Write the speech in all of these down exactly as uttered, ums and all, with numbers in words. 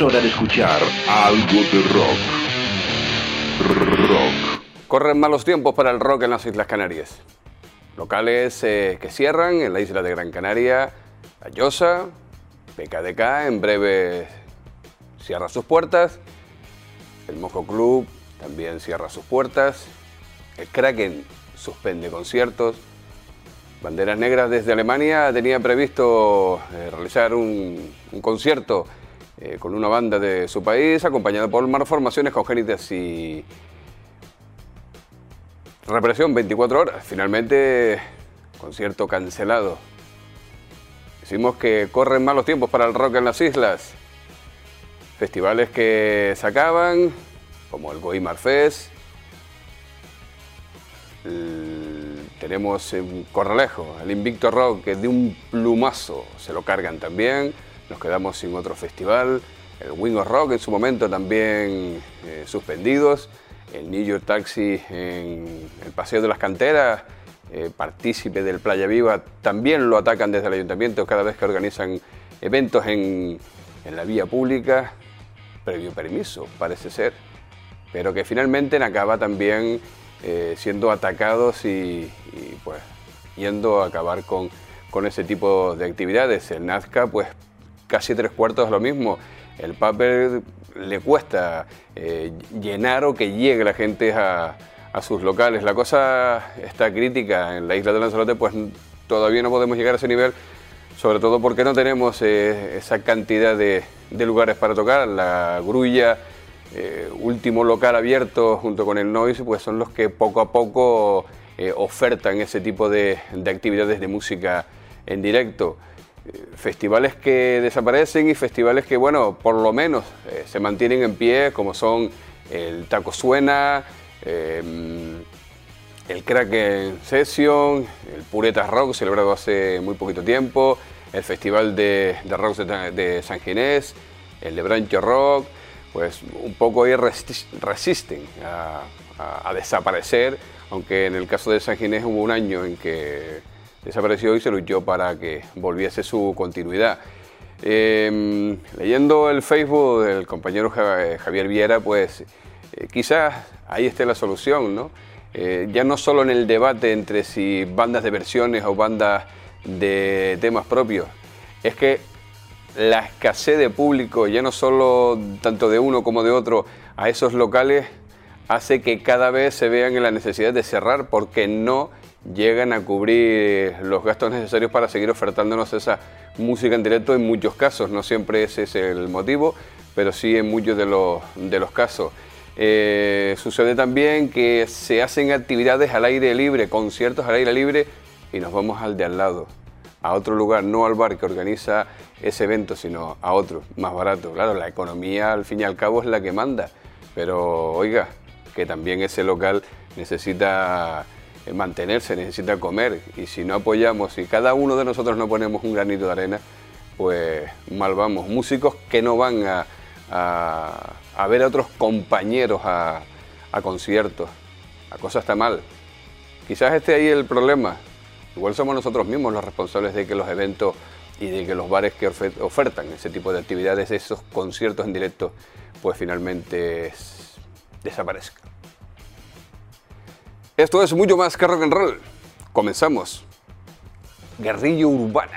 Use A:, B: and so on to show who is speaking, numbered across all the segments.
A: hora de escuchar algo de rock. Rock.
B: Corren malos tiempos para el rock en las Islas Canarias. Locales eh, que cierran en la isla de Gran Canaria, La Llosa, P K D K en breve cierra sus puertas, el Mojo Club también cierra sus puertas, el Kraken suspende conciertos, Banderas Negras desde Alemania tenía previsto eh, realizar un, un concierto eh, con una banda de su país, acompañado por malformaciones congénitas y represión veinticuatro horas. Finalmente, concierto cancelado. Decimos que corren malos tiempos para el rock en las islas. Festivales que se acaban, como el Goimar Fest. El, tenemos en Corralejo el Invicto Rock, que de un plumazo se lo cargan también. Nos quedamos sin otro festival. El Wing of Rock en su momento también eh, suspendidos. El New York Taxi en el Paseo de las Canteras, eh, partícipe del Playa Viva, también lo atacan desde el ayuntamiento cada vez que organizan eventos en, en la vía pública, previo permiso, parece ser, pero que finalmente acaba también eh, siendo atacados y, y pues yendo a acabar con, con ese tipo de actividades. El Nazca, pues casi tres cuartos es lo mismo. El Paper le cuesta eh, llenar o que llegue la gente a, a sus locales. La cosa está crítica. En la isla de Lanzarote pues todavía no podemos llegar a ese nivel, sobre todo porque no tenemos eh, esa cantidad de, de lugares para tocar. La Grulla, eh, último local abierto junto con el Noise, pues son los que poco a poco eh, ofertan ese tipo de, de actividades de música en directo. Festivales que desaparecen y festivales que, bueno, por lo menos eh, se mantienen en pie, como son el Taco Suena, eh, el Kraken Session, el Puretas Rock, celebrado hace muy poquito tiempo, el Festival de, de Rock de, de San Ginés, el de Brancho Rock, pues un poco ahí resi resisten a, a, a desaparecer, aunque en el caso de San Ginés hubo un año en que desapareció y se luchó para que volviese su continuidad. Eh, leyendo el Facebook del compañero Javier Viera, pues eh, quizás ahí esté la solución, ¿no? Eh, ya no solo en el debate entre si bandas de versiones o bandas de temas propios, es que la escasez de público, ya no solo tanto de uno como de otro, a esos locales, hace que cada vez se vean en la necesidad de cerrar porque no llegan a cubrir los gastos necesarios para seguir ofertándonos esa música en directo en muchos casos. No siempre ese es el motivo, pero sí en muchos de los, de los casos. Eh, sucede también que se hacen actividades al aire libre, conciertos al aire libre, y nos vamos al de al lado, a otro lugar, no al bar que organiza ese evento, sino a otro, más barato. Claro, la economía al fin y al cabo es la que manda, pero oiga, que también ese local necesita mantenerse, necesita comer, y si no apoyamos, si cada uno de nosotros no ponemos un granito de arena, pues mal vamos. Músicos que no van a, a, a ver a otros compañeros a, a conciertos, la cosa está mal. Quizás esté ahí el problema, igual somos nosotros mismos los responsables de que los eventos y de que los bares que ofertan ese tipo de actividades, esos conciertos en directo, pues finalmente desaparezcan. Esto es mucho más que rock and roll. Comenzamos. Guerrilla urbana.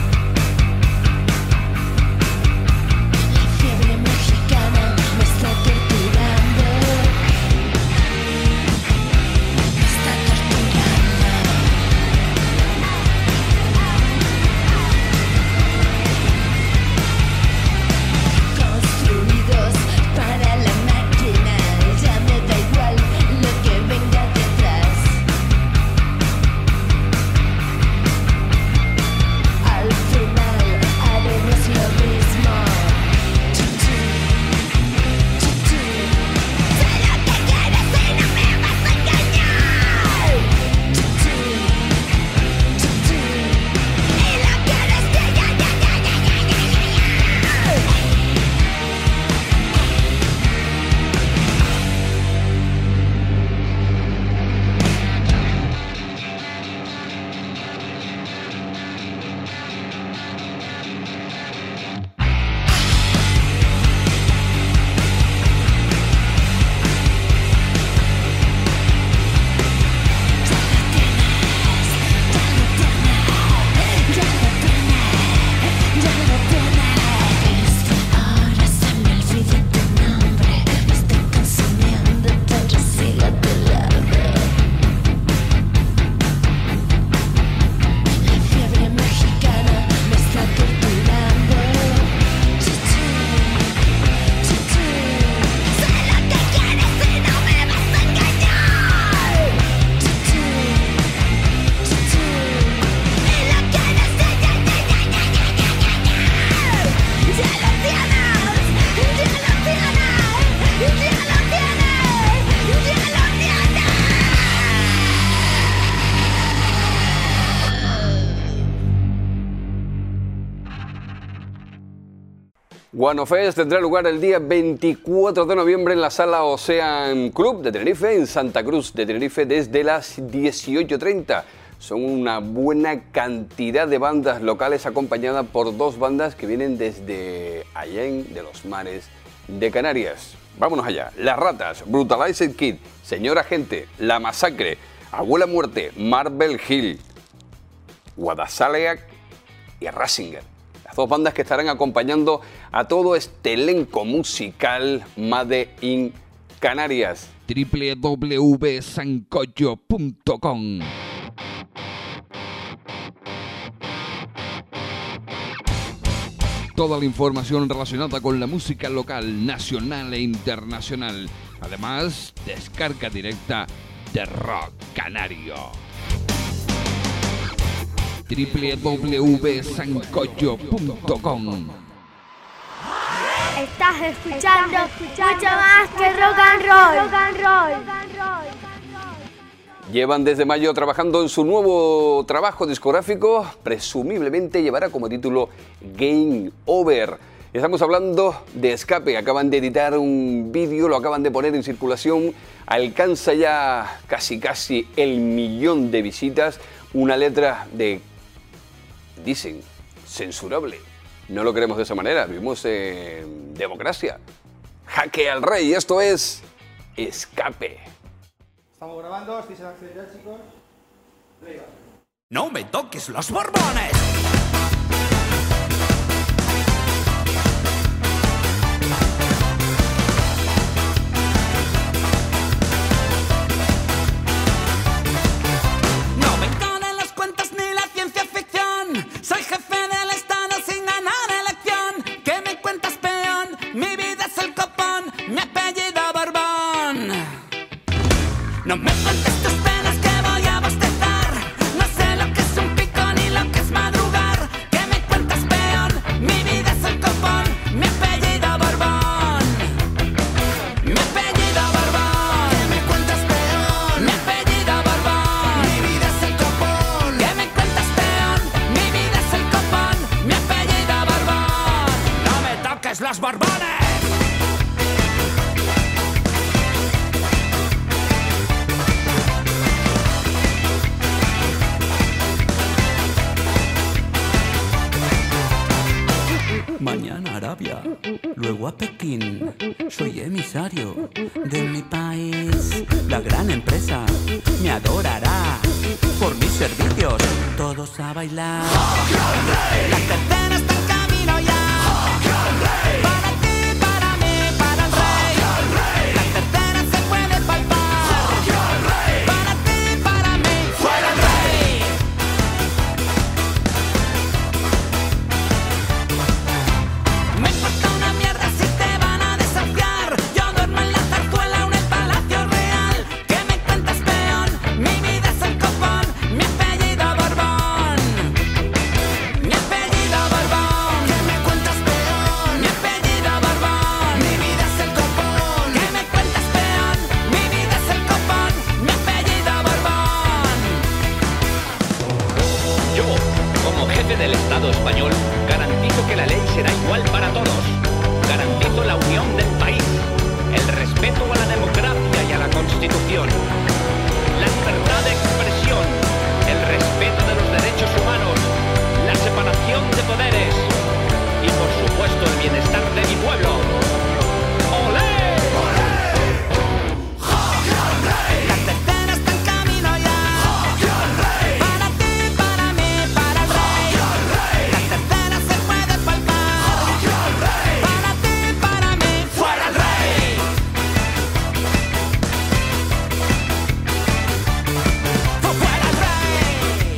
B: Guanofest tendrá lugar el día veinticuatro de noviembre en la Sala Ocean Club de Tenerife, en Santa Cruz de Tenerife, desde las dieciocho treinta. Son una buena cantidad de bandas locales acompañadas por dos bandas que vienen desde Allén de los Mares de Canarias. Vámonos allá. Las Ratas, Brutalized Kid, Señora Gente, La Masacre, Abuela Muerte, Marble Hill, Guadasaleac y Ratzinger. Las dos bandas que estarán acompañando a todo este elenco musical Made in Canarias.
C: doble u doble u doble u punto sancocho punto com. Toda la información relacionada con la música local, nacional e internacional. Además, descarga directa de Rock Canario. doble u doble u doble u punto sancocho punto com.
D: Estás escuchando mucho más que rock and roll. Rock and roll.
B: Llevan desde mayo trabajando en su nuevo trabajo discográfico, presumiblemente llevará como título Game Over. Estamos hablando de Escape, acaban de editar un vídeo, lo acaban de poner en circulación, alcanza ya casi casi el millón de visitas, una letra de, dicen, censurable. No lo queremos de esa manera, vivimos en democracia. Jaque al rey, esto es Escape.
E: Estamos grabando, estoy en acción ya, chicos. Venga.
F: No me toques los borbones. No me engañan las cuentas ni la ciencia ficción. Soy jefe del Estado sin ganar elección. ¿Qué me cuentas, peón? Mi vida es el copón, mi apellido Borbón. No me cuentes tus penas que voy a bostezar. No sé lo que es un pico ni lo que es madrugar. ¿Qué me cuentas, peón? Mi vida es el copón, mi apellido Borbón. Mi apellido Borbón. ¿Qué me cuentas, peón? Mi apellido Borbón. Mi vida es el copón. ¿Qué me cuentas, peón? Mi vida es el copón, mi apellido Borbón. No me toques los borbones. Mañana Arabia, luego a Pekín. Soy emisario de mi país. La gran empresa me adorará por mis servicios. Todos a bailar. La tercera está en camino ya. Para ti, para mí, para el rey. La tercera se puede palpar. Para ti, para mí, fuera el rey. Me importa una mierda si te van a desafiar. Yo duermo en la zarzuela o en el Palacio Real. ¿Qué me cuentas, peón? Mi vida es el copón, mi apellido Borbón. Mi apellido Borbón. ¿Qué me cuentas, peón? Mi apellido Borbón. Mi vida es el copón. ¿Qué me cuentas, peón? Mi vida es el copón, mi apellido Borbón.
G: Yo, como jefe del Estado español, garantizo que la ley será igual para todos. Garantizo la unión del país, el respeto a la democracia y a la Constitución, la libertad de expresión, el respeto de los derechos humanos, la separación de poderes y, por supuesto, el bienestar de mi pueblo. ¡Olé!
F: La tercera está en camino ya. Para ti, para mí, para el rey. La tercera se puede palpar. Para ti, para mí, fuera el rey. Fuera el rey.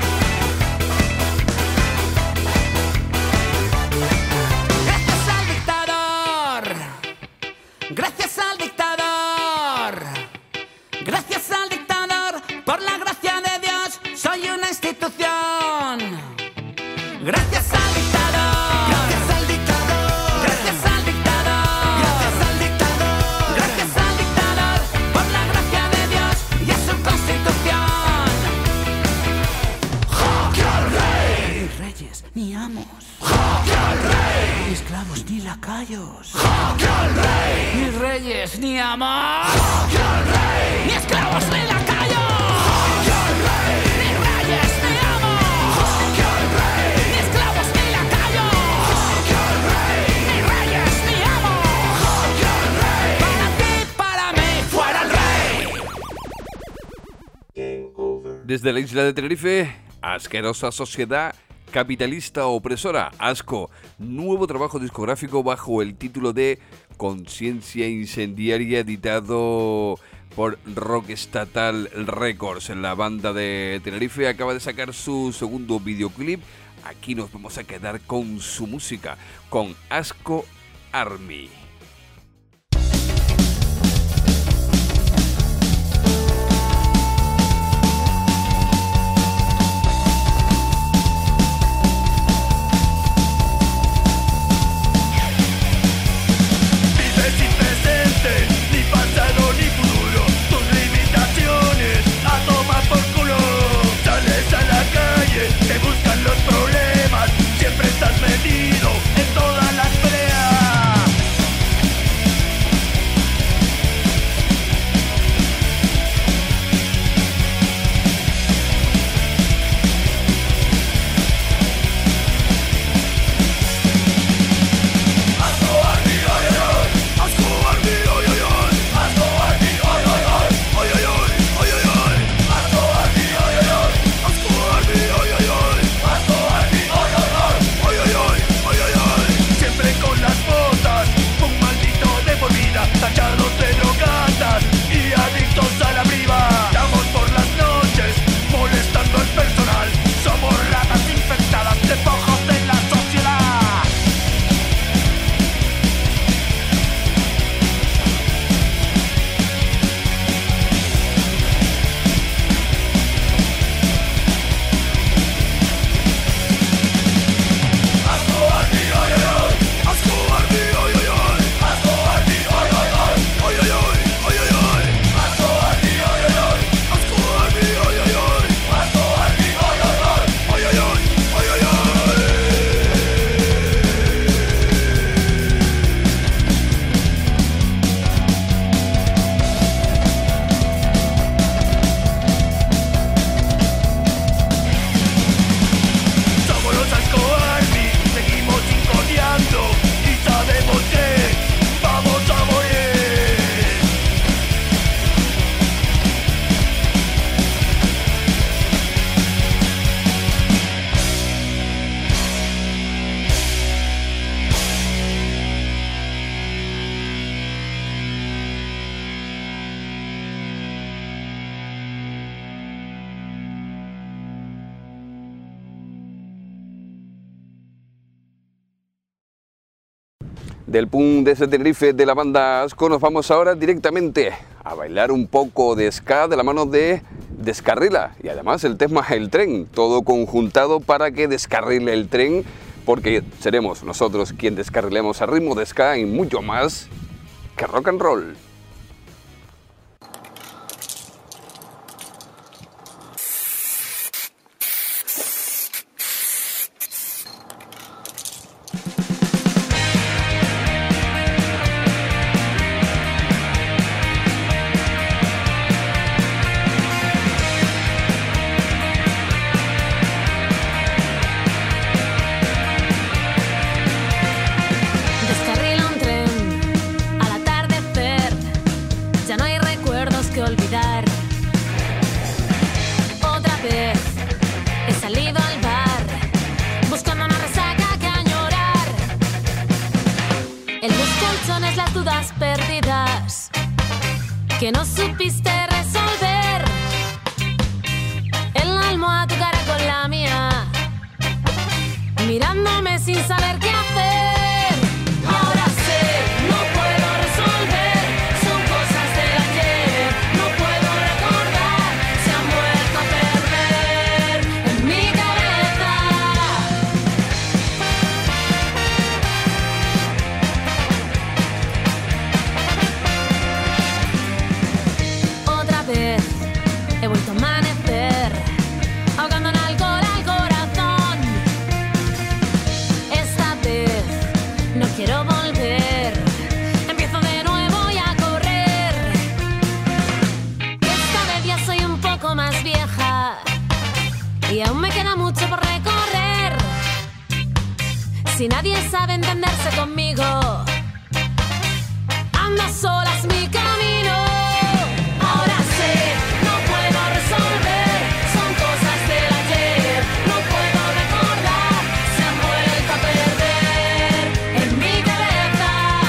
F: Gracias al dictador. Gracias al dictador. Gracias al dictador, por la gracia de Dios, soy una institución. Gracias al dictador. Gracias al dictador. Gracias al dictador. Gracias al dictador. Gracias al dictador, por la gracia de Dios y a su constitución. ¡Jaque al rey! Ni reyes, ni amos. ¡Jaque al rey! Ni esclavos ni lacayos. Ni reyes ni amos. Ni esclavos ni lacayos. Ni reyes ni amos. Ni esclavos ni lacayos. Ni reyes ni amos. Para ti, para mí, fuera el rey.
C: Desde la isla de Tenerife, asquerosa sociedad capitalista opresora, Asco, nuevo trabajo discográfico bajo el título de Conciencia Incendiaria, editado por Rock Estatal Records. La banda de Tenerife acaba de sacar su segundo videoclip. Aquí nos vamos a quedar con su música, con Asco Army.
B: Del punk desde Tenerife de la banda Asco nos vamos ahora directamente a bailar un poco de ska de la mano de Descarrila, y además el tema El Tren, todo conjuntado para que descarrile el tren, porque seremos nosotros quien descarrilemos a ritmo de ska y mucho más que rock and roll.
H: Descarrila un tren al atardecer, ya no hay recuerdos que olvidar. Otra vez he salido al bar, buscando una resaca que añorar. En los colchones las dudas perdidas que no supiste resolver. En la almohada tu cara con la mía, mirándome sin saber qué hacer. Ahora sé, no puedo resolver, son cosas del ayer, no puedo recordar, se han vuelto a perder en mi cabeza. Otra si nadie sabe entenderse conmigo. Anda sola es mi camino. Ahora sé, no puedo resolver, son cosas del ayer, no puedo recordar, se han vuelto a perder en mi cabeza.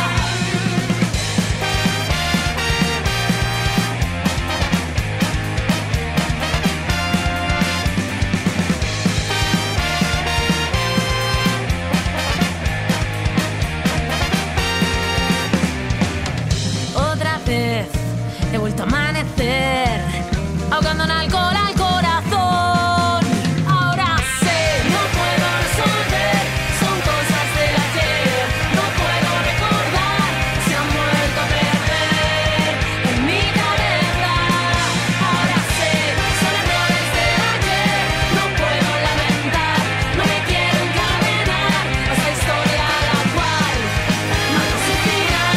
H: Otra vez he vuelto a amanecer, ahogando en alcohol al corazón. Ahora sé, no puedo resolver, son cosas del ayer, no puedo recordar, se han vuelto a perder en mi cabeza. Ahora sé, son errores del ayer, no puedo lamentar, no me quiero encadenar a esta historia a la cual no hay su final.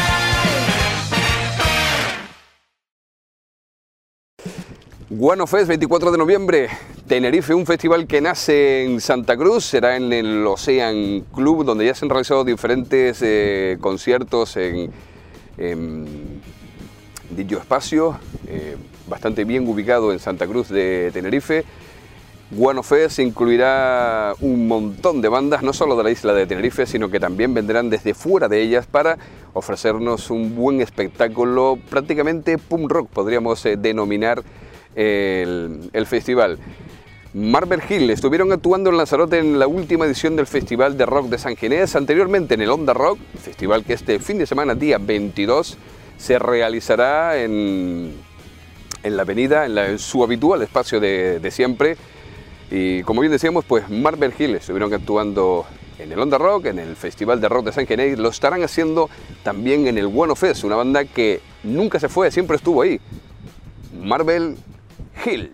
B: Guano Fest, veinticuatro de noviembre, Tenerife, un festival que nace en Santa Cruz, será en el Ocean Club, donde ya se han realizado diferentes eh, conciertos en, en dicho espacio, eh, bastante bien ubicado en Santa Cruz de Tenerife. Guano Fest incluirá un montón de bandas, no solo de la isla de Tenerife, sino que también vendrán desde fuera de ellas para ofrecernos un buen espectáculo, prácticamente punk rock, podríamos eh, denominar el, el festival. Marvel Hill estuvieron actuando en Lanzarote en la última edición del Festival de Rock de San Ginés, anteriormente en el Onda Rock, festival que este fin de semana, día veintidós, se realizará en, en la avenida, en, la, en su habitual espacio de, de siempre. Y como bien decíamos, pues Marvel Hill estuvieron actuando en el Onda Rock, en el Festival de Rock de San Ginés, lo estarán haciendo también en el Guano Fest, una banda que nunca se fue, siempre estuvo ahí. Marvel Hill.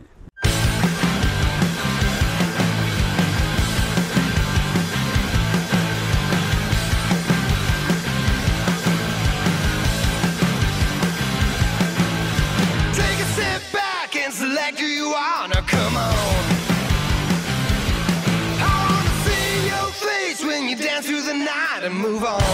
F: Take a step back and select who you wanna come on. I wanna see your face when you dance through the night and move on.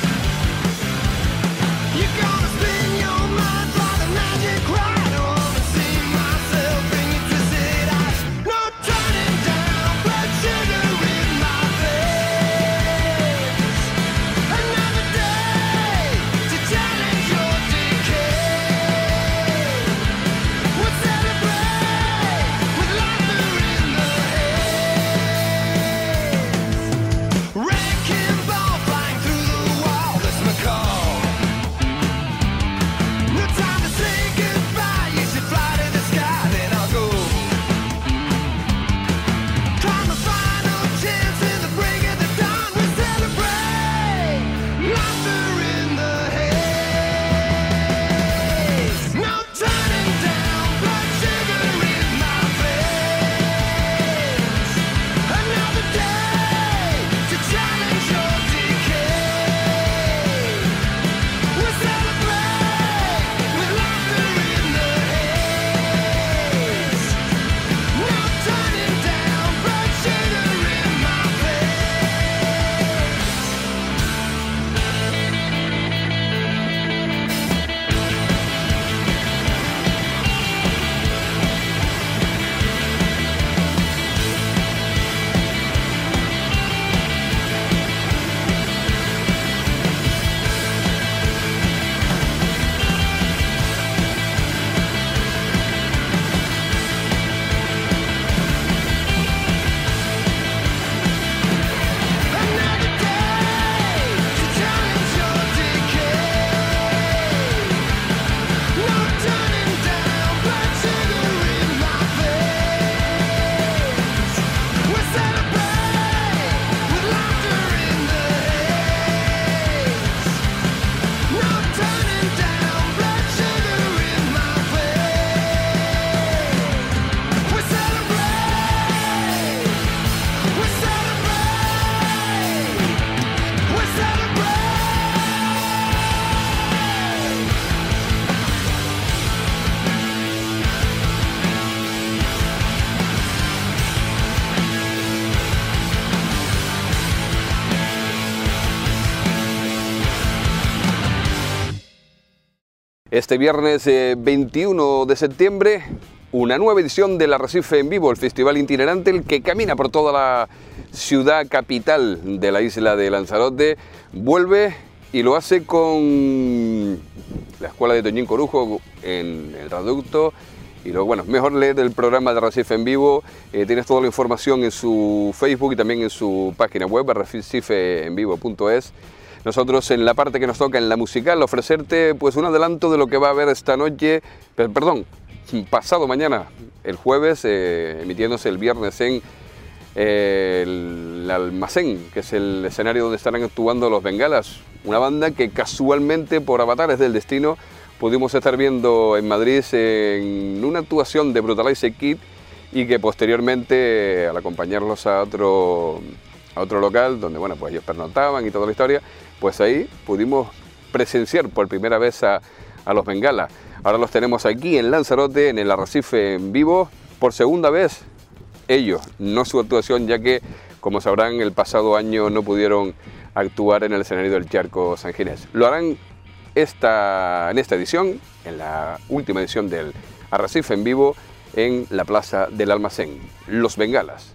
F: You're gonna spin your mind by the magic ride. I wanna see myself in your twisted eyes. No turning down, blood sugar in my veins. Another day to challenge your decay. We'll celebrate with laughter in the haze. Wrecking ball flying through
B: Este viernes eh, veintiuno de septiembre, una nueva edición del Arrecife en Vivo, el festival itinerante, el que camina por toda la ciudad capital de la isla de Lanzarote, vuelve y lo hace con la Escuela de Toñín Corujo en el Reducto. Y luego, bueno, mejor leer el programa de Arrecife en Vivo. Eh, tienes toda la información en su Facebook y también en su página web, arrecife en vivo punto es. Nosotros en la parte que nos toca, en la musical, ofrecerte pues un adelanto de lo que va a haber esta noche, per, perdón, pasado mañana, el jueves, eh, emitiéndose el viernes en eh, el, el Almacén, que es el escenario donde estarán actuando los Bengalas, una banda que casualmente por avatares del destino pudimos estar viendo en Madrid en una actuación de Brutalize Kid y que posteriormente, al acompañarlos a otro, a otro local donde bueno, pues ellos pernoctaban y toda la historia, pues ahí pudimos presenciar por primera vez a, a los Bengalas. Ahora los tenemos aquí en Lanzarote, en el Arrecife en Vivo, por segunda vez ellos, no su actuación, ya que, como sabrán, el pasado año no pudieron actuar en el escenario del Charco San Ginés. Lo harán Esta, en esta edición, en la última edición del Arrecife en Vivo, en la Plaza del Almacén, Los Bengalas.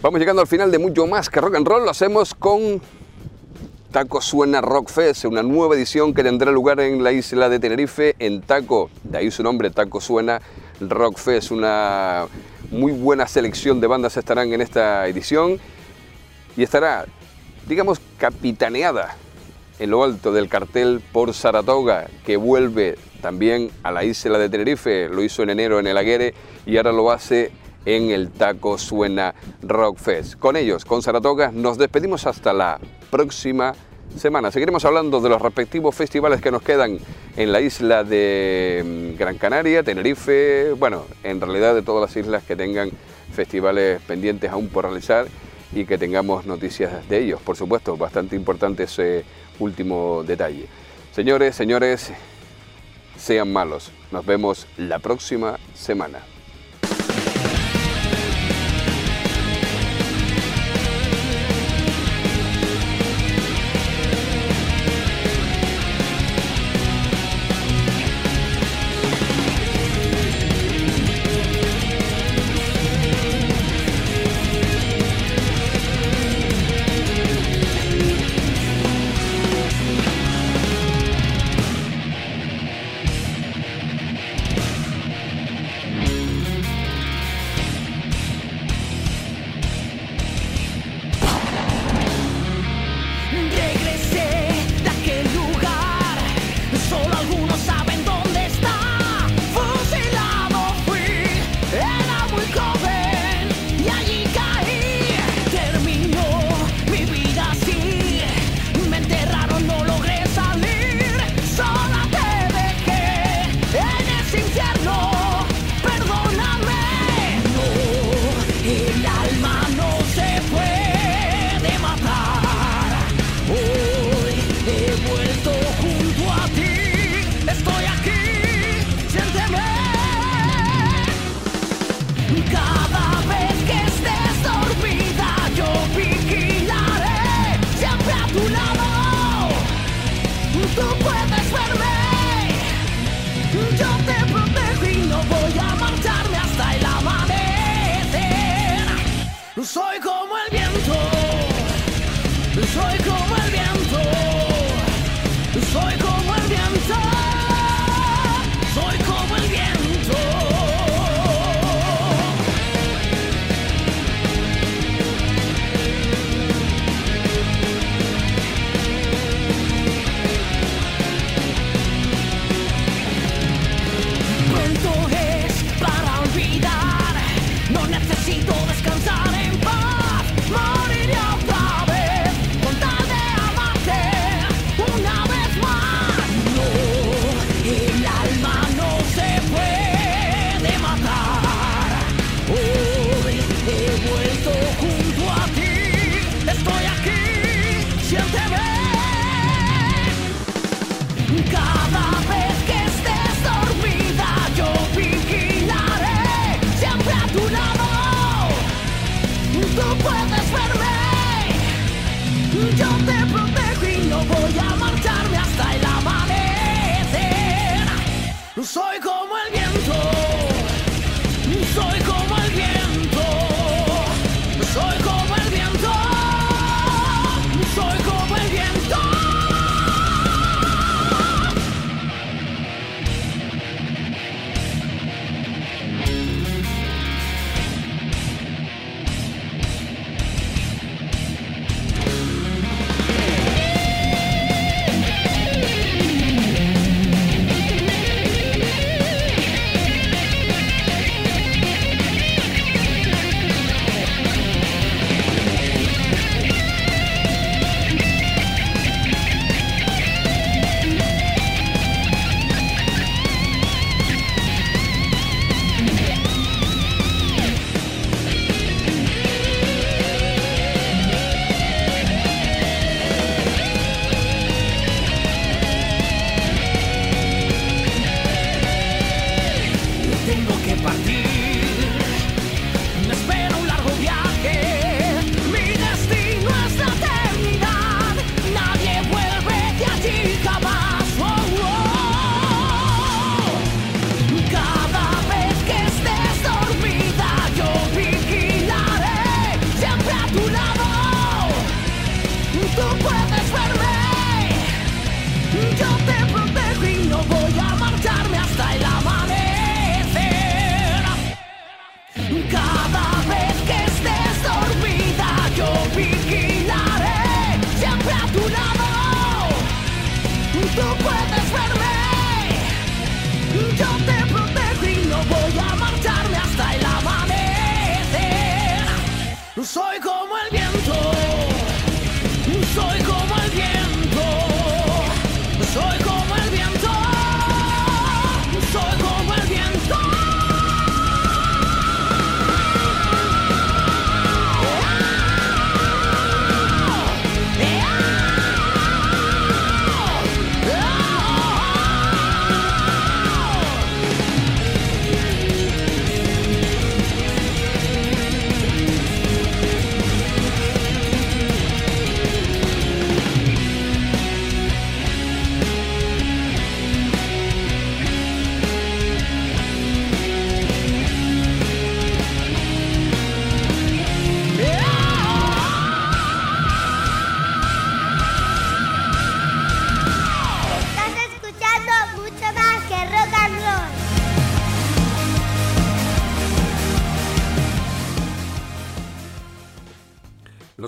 B: Vamos llegando al final de mucho más que rock and roll. Lo hacemos con Taco Suena Rock Fest, una nueva edición que tendrá lugar en la isla de Tenerife, en Taco, de ahí su nombre, Taco Suena Rock Fest. Una muy buena selección de bandas estarán en esta edición y estará, digamos, capitaneada en lo alto del cartel por Saratoga, que vuelve también a la isla de Tenerife. Lo hizo en enero en el Aguere y ahora lo hace en el Taco Suena Rock Fest. Con ellos, con Saratoga, nos despedimos hasta la próxima semana. Seguiremos hablando de los respectivos festivales que nos quedan en la isla de Gran Canaria, Tenerife, bueno, en realidad de todas las islas que tengan festivales pendientes aún por realizar y que tengamos noticias de ellos. Por supuesto, bastante importante ese último detalle. Señores, señores, sean malos. Nos vemos la próxima semana.
F: Soy como el viento, soy como el viento, soy como el viento, soy como el viento. Pronto es para olvidar, no necesito descansar. Moriré otra vez con tal de amarte una vez más. No, el alma no se puede matar. Hoy he vuelto junto a ti, estoy aquí, siénteme. Cada vez que estés dormida yo vigilaré siempre a tu lado. Tú puedes verme, yo te protejo y no voy a marcharme hasta el amanecer. Soy como el viento, soy como el viento, soy como el viento, soy como el viento.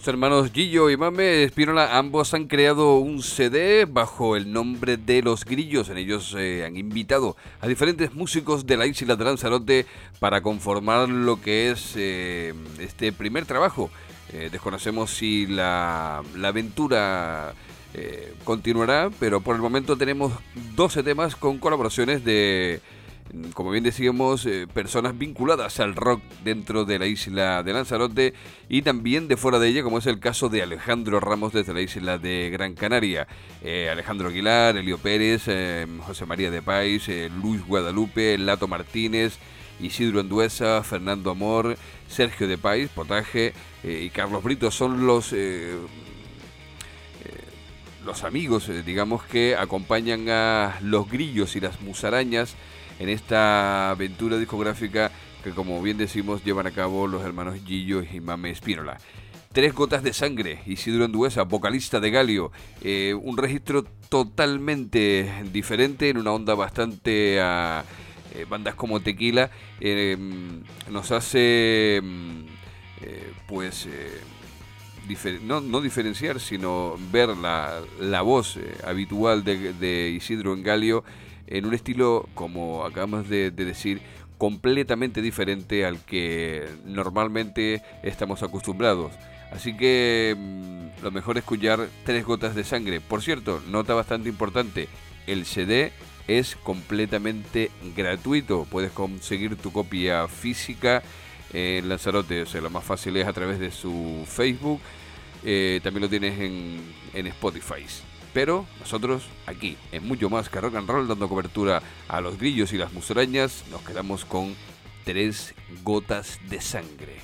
C: Los hermanos Gillo y Mame Espínola, ambos han creado un C D bajo el nombre de Los Grillos. En ellos eh, han invitado a diferentes músicos de la isla de Lanzarote para conformar lo que es eh, este primer trabajo. Eh, desconocemos si la, la aventura eh, continuará, pero por el momento tenemos doce temas con colaboraciones de, como bien decíamos, eh, personas vinculadas al rock dentro de la isla de Lanzarote y también de fuera de ella, como es el caso de Alejandro Ramos desde la isla de Gran Canaria, eh, Alejandro Aguilar, Elio Pérez, eh, José María de Pais, eh, Luis Guadalupe, Lato Martínez, Isidro Anduesa, Fernando Amor, Sergio de Pais, Potaje eh, y Carlos Brito son los... Eh, los amigos, eh, digamos, que acompañan a Los Grillos y las Musarañas en esta aventura discográfica que, como bien decimos, llevan a cabo los hermanos Gillo y Mame Espínola. Tres Gotas de Sangre, Isidro Anduesa, vocalista de Galio, eh, un registro totalmente diferente en una onda bastante a eh, bandas como Tequila, eh, nos hace eh, pues eh, difer- no, no diferenciar, sino ver la, la voz eh, habitual de, de Isidro en Galio en un estilo, como acabamos de, de decir, completamente diferente al que normalmente estamos acostumbrados. Así que mmm, lo mejor es escuchar Tres Gotas de Sangre. Por cierto, nota bastante importante, el C D es completamente gratuito. Puedes conseguir tu copia física en Lanzarote, o sea, lo más fácil es a través de su Facebook. Eh, también lo tienes en, en Spotify. Pero nosotros aquí, en Mucho Más que Rock and Roll, dando cobertura a Los Grillos y las Musarañas, nos quedamos con Tres Gotas de Sangre.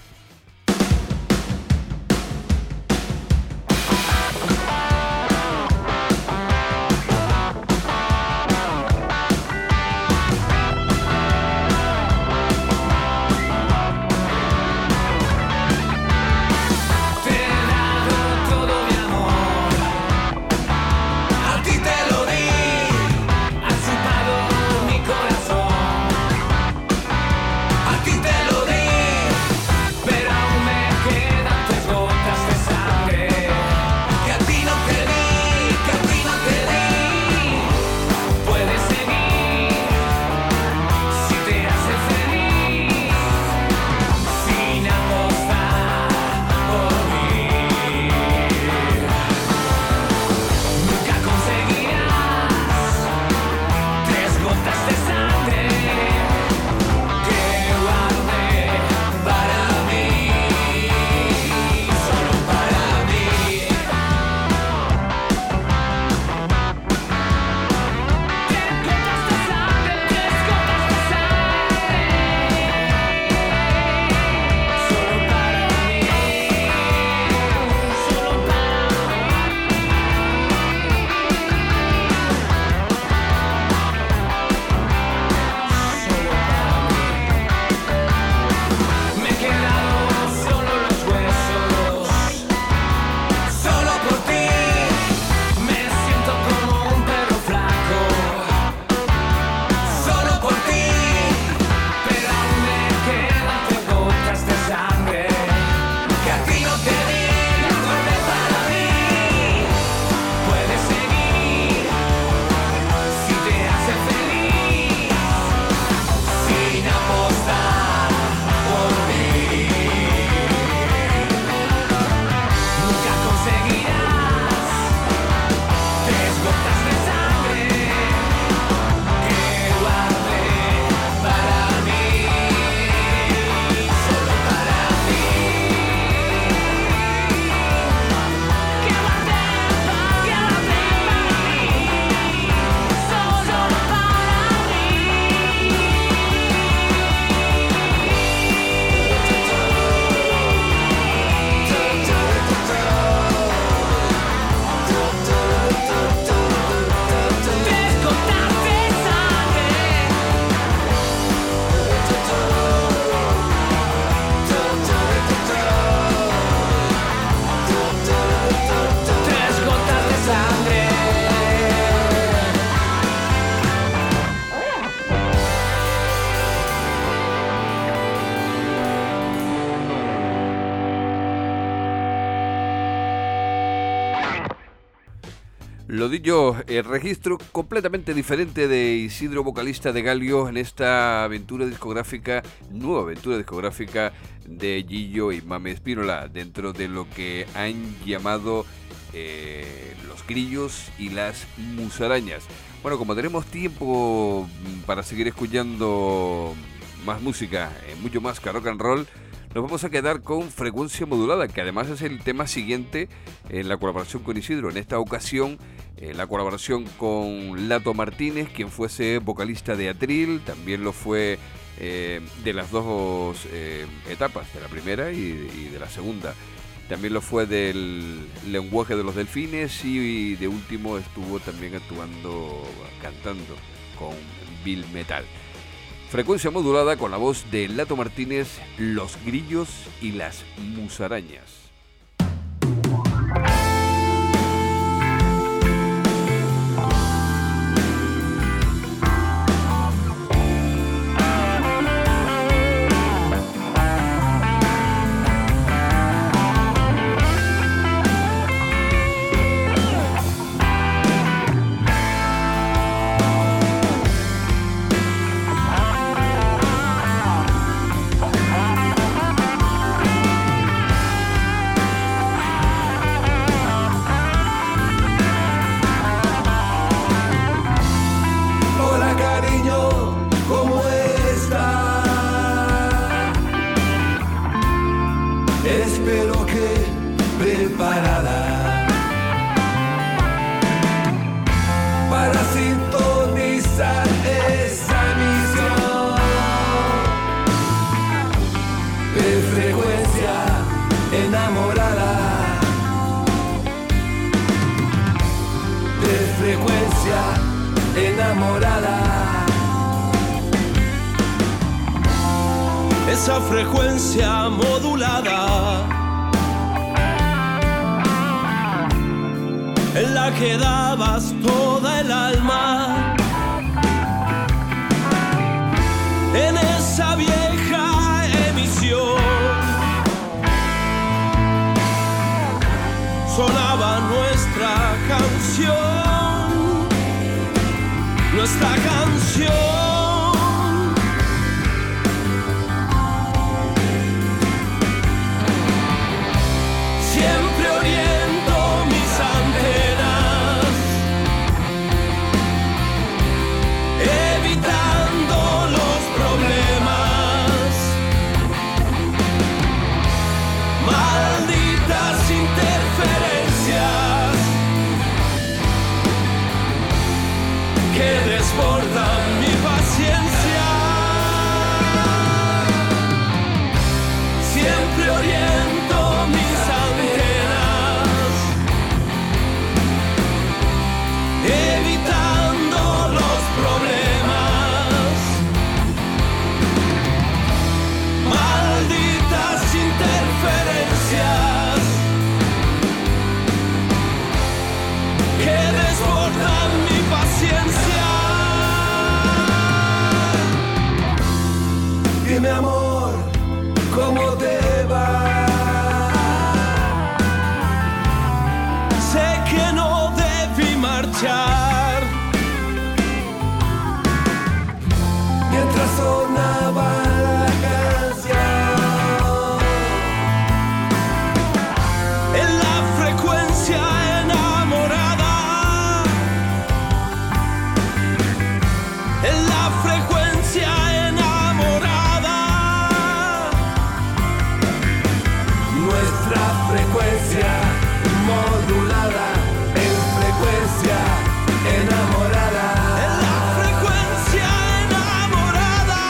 F: A ti te lo di,
C: Lo dicho, el registro completamente diferente de Isidro, vocalista de Galio, en esta aventura discográfica, nueva aventura discográfica de Gillo y Mame Espínola, dentro de lo que han llamado eh, Los Grillos y las Musarañas. Bueno, como tenemos tiempo para seguir escuchando más música, eh, mucho más que rock and roll, nos vamos a quedar con Frecuencia Modulada, que además es el tema siguiente en la colaboración con Isidro. En esta ocasión, eh, la colaboración con Lato Martínez, quien fuese vocalista de Atril, también lo fue eh, de las dos eh, etapas, de la primera y, y de la segunda. También lo fue del Lenguaje de los Delfines y de último estuvo también actuando, cantando con Bill Metal. Frecuencia Modulada con la voz de Lato Martínez, Los Grillos y las Musarañas.
I: Esa frecuencia modulada en la que dabas toda el alma, en esa vieja emisión sonaba nuestra canción, nuestra canción. Siempre oriento mis antenas, evitando los problemas, malditas interferencias que desbordan mi paciencia. Siempre oriento mis antenas, evitando los problemas, malditas interferencias que desbordan mi paciencia. Dime, amor, ¿cómo te va? Sé que no debí marchar mientras sonaba la canción en la frecuencia enamorada, en la frecuencia enamorada. Nuestra frecuencia modulada en frecuencia enamorada. En la frecuencia enamorada.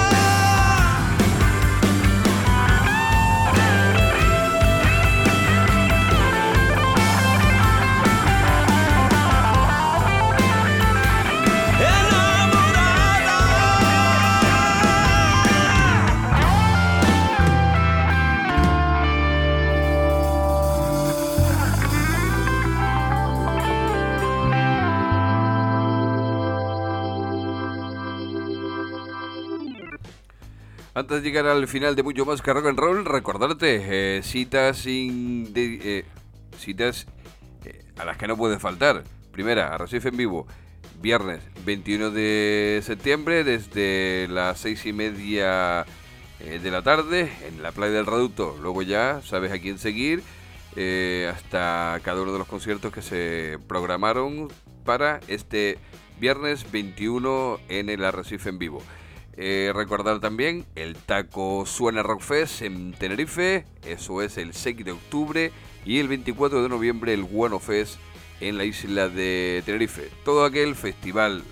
C: Antes de llegar al final de mucho más que rock and roll, recordarte eh, citas, in, de, eh, citas eh, a las que no puede faltar. Primera, Arrecife en vivo, viernes veintiuno de septiembre, desde las seis y media eh, de la tarde, en la playa del Reducto. Luego ya sabes a quién seguir, eh, hasta cada uno de los conciertos que se programaron para este viernes veintiuno en el Arrecife en vivo. Eh, recordar también el Taco Suena Rock Fest en Tenerife, eso es el seis de octubre, y el veinticuatro de noviembre el Bueno Fest en la isla de Tenerife. Todo aquel festival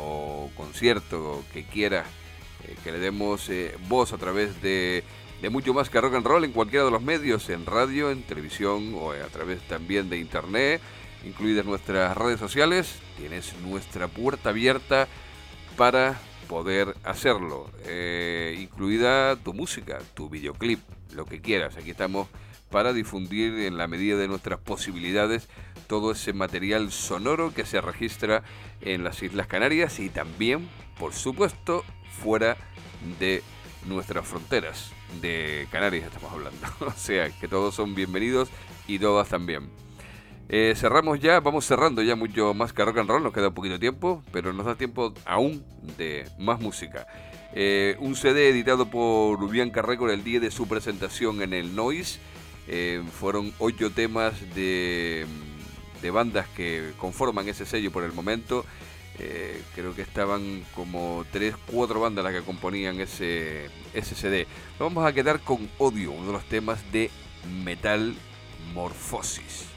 C: o concierto que quiera eh, que le demos eh, voz a través de, de mucho más que rock and roll en cualquiera de los medios, en radio, en televisión o a través también de internet, incluidas nuestras redes sociales, tienes nuestra puerta abierta para poder hacerlo, eh, incluida tu música, tu videoclip, lo que quieras. Aquí estamos para difundir en la medida de nuestras posibilidades todo ese material sonoro que se registra en las Islas Canarias y también, por supuesto, fuera de nuestras fronteras. De Canarias estamos hablando, o sea que todos son bienvenidos y todas también. Eh, cerramos ya, vamos cerrando ya mucho más que rock and roll, nos queda un poquito de tiempo, pero nos da tiempo aún de más música. Eh, un C D editado por Bianca Record el día de su presentación en el Noise. Eh, fueron ocho temas de, de bandas que conforman ese sello por el momento. Eh, creo que estaban como tres, cuatro bandas las que componían ese, ese C D. Nos vamos a quedar con Odio, uno de los temas de Metal Morphosis.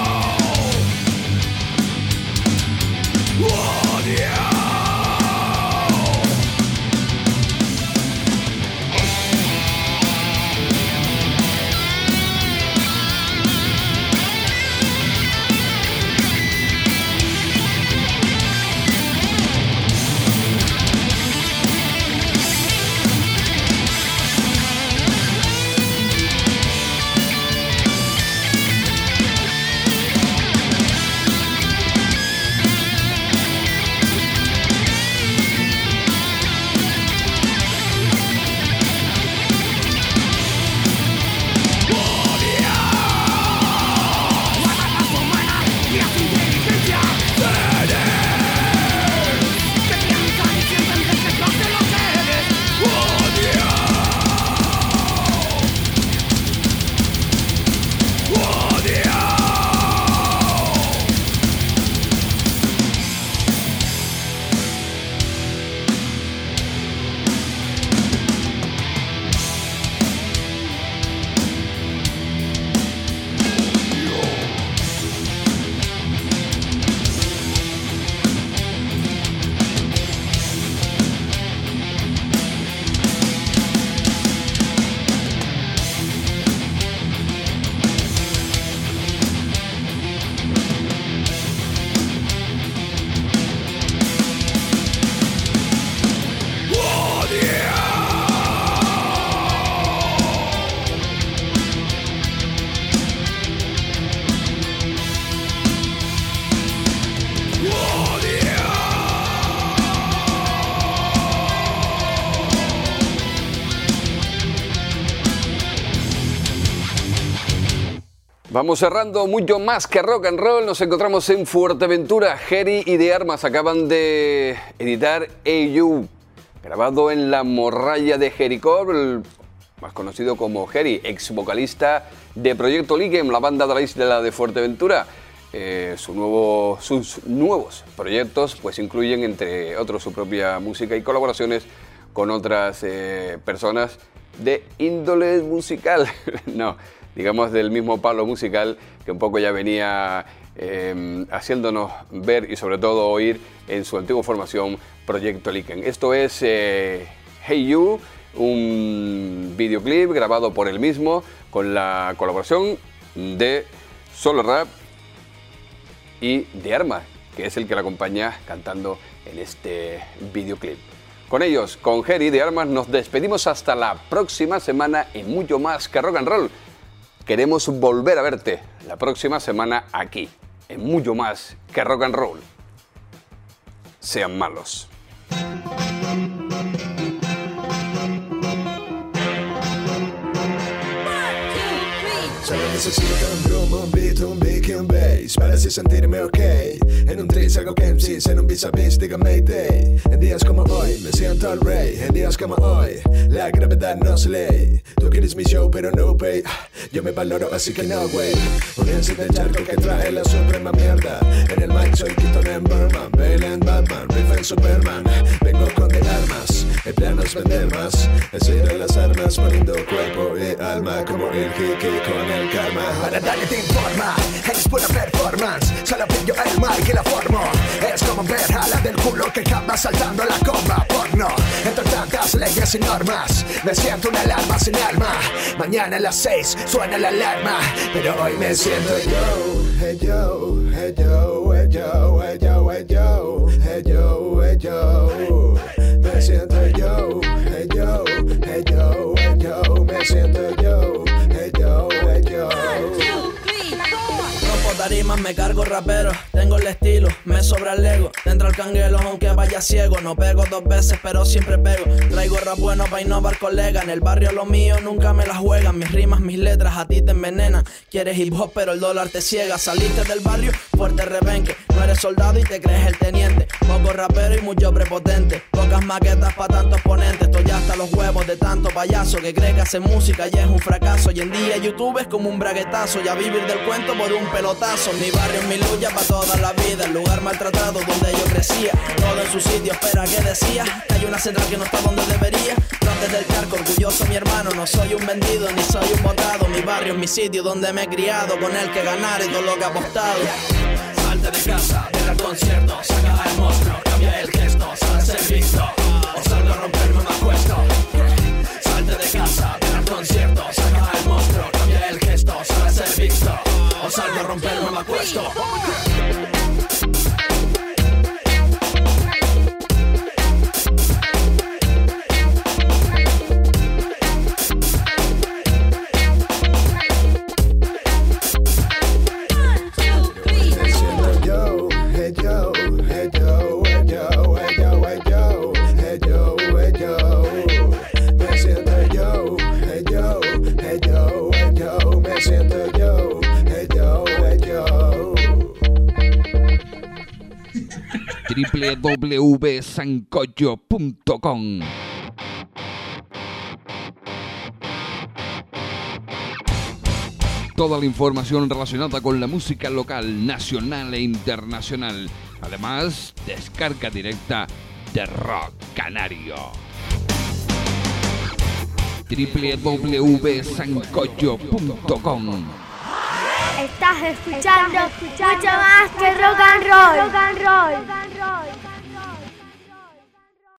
F: Oh, yeah.
B: Vamos cerrando mucho más que rock and roll. Nos encontramos en Fuerteventura. Jerry y De Armas acaban de editar Hey You, grabado en la morralla de Jericó, el más conocido como Jerry, ex vocalista de Proyecto Liquem, la banda de la isla de Fuerteventura. Eh, su nuevo, sus nuevos proyectos pues incluyen, entre otros, su propia música y colaboraciones con otras eh, personas de índole musical, no, digamos del mismo palo musical que un poco ya venía eh, haciéndonos ver y sobre todo oír en su antigua formación Proyecto Liquem. Esto es eh, Hey You, un videoclip grabado por él mismo con la colaboración de Solo Rap y De Armas, que es el que la acompaña cantando en este videoclip. Con ellos, con Jerry De Armas, nos despedimos hasta la próxima semana y mucho más que rock and roll. Queremos volver a verte la próxima semana aquí, en mucho más que rock and roll. Sean malos.
J: Solo necesito un drum, un beat, un beat y un bass para así sentirme ok. En un tris hago que M Cs, en un vis a vis digo Mayday. En días como hoy me siento el rey. En días como hoy la gravedad no se lee. Tú quieres mi show pero no pay. Yo me valoro así que no way. Unirse del charco que trae la suprema mierda. En el mic soy Keaton en Burman, Bale en Batman, Riff en Superman. Vengo con De Armas, el plan es vender más. Es ir a las armas poniendo cuerpo y alma como el Kiki con el karma. Ahora dale te informa, es pura performance. Solo pillo el mic y la formo. Es como ver a la del culo que acaba saltando la comba porno. Entre tantas leyes y normas me siento una alarma sin alma. Mañana a las seis suena la alarma, pero hoy me siento yo. Hey yo, hey yo, hey yo, hey yo, hey yo, hey yo, hey yo. Me siento yo, hey yo, hey yo, hey yo. Me siento yo, hey yo, hey yo.
K: Rompo tarimas, me cargo rapero, tengo el estilo, me sobra el ego. Dentro al canguelo aunque vaya ciego, no pego dos veces pero siempre pego. Traigo rap bueno pa' innovar colega, en el barrio lo mío nunca me la juegan. Mis rimas, mis letras a ti te envenenan. Quieres hip hop pero el dólar te ciega. Saliste del barrio, fuerte rebenque, no eres soldado y te crees el teniente. Poco rapero y mucho prepotente, pocas maquetas pa' tantos ponentes. Estoy hasta los huevos de tanto payaso que cree que hace música y es un fracaso. Hoy en día YouTube es como un braguetazo, ya vivir del cuento por un pelotazo. Mi barrio es mi lucha pa' toda la vida, el lugar maltratado donde yo crecía. Todo en su sitio, espera que decía. Hay una central que no está donde debería. Frontes del charco, orgulloso mi hermano. No soy un vendido ni soy un botado. Mi barrio es mi sitio donde me he criado, con el que ganar y todo lo que he apostado. Salte de casa, ven al concierto, saca el monstruo, cambia el gesto, sal a ser visto, o salgo a romperme me acuesto. Salte de casa, ven al concierto, saca el monstruo, cambia el gesto, sal a ser visto, o salgo a romperme me acuesto.
C: doble u doble u doble u punto sancocho punto com. Toda la información relacionada con la música local, nacional e internacional. Además, descarga directa de Rock Canario. doble u doble u doble u punto sancocho punto com.
D: Estás escuchando mucho más que rock and roll. Rock and roll.